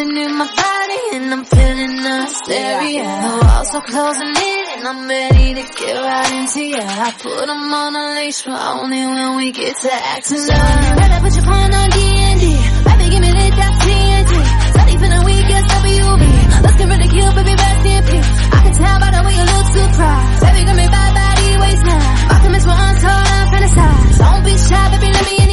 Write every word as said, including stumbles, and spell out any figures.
Feeling in my body and I'm feeling the hysteria. The walls are closing in and I'm ready to get right into ya. I put them on a leash, but only when we get to acting love. Better put your phone on D and D. Baby, give me lit, that's T N T. Study for the week, yes, W B. Let's get ready to kill, baby, rest in peace. I can tell by the way you look surprised. Baby, give me bad body, waste time. My comments were untold, I fantasize. Don't be shy, baby, let me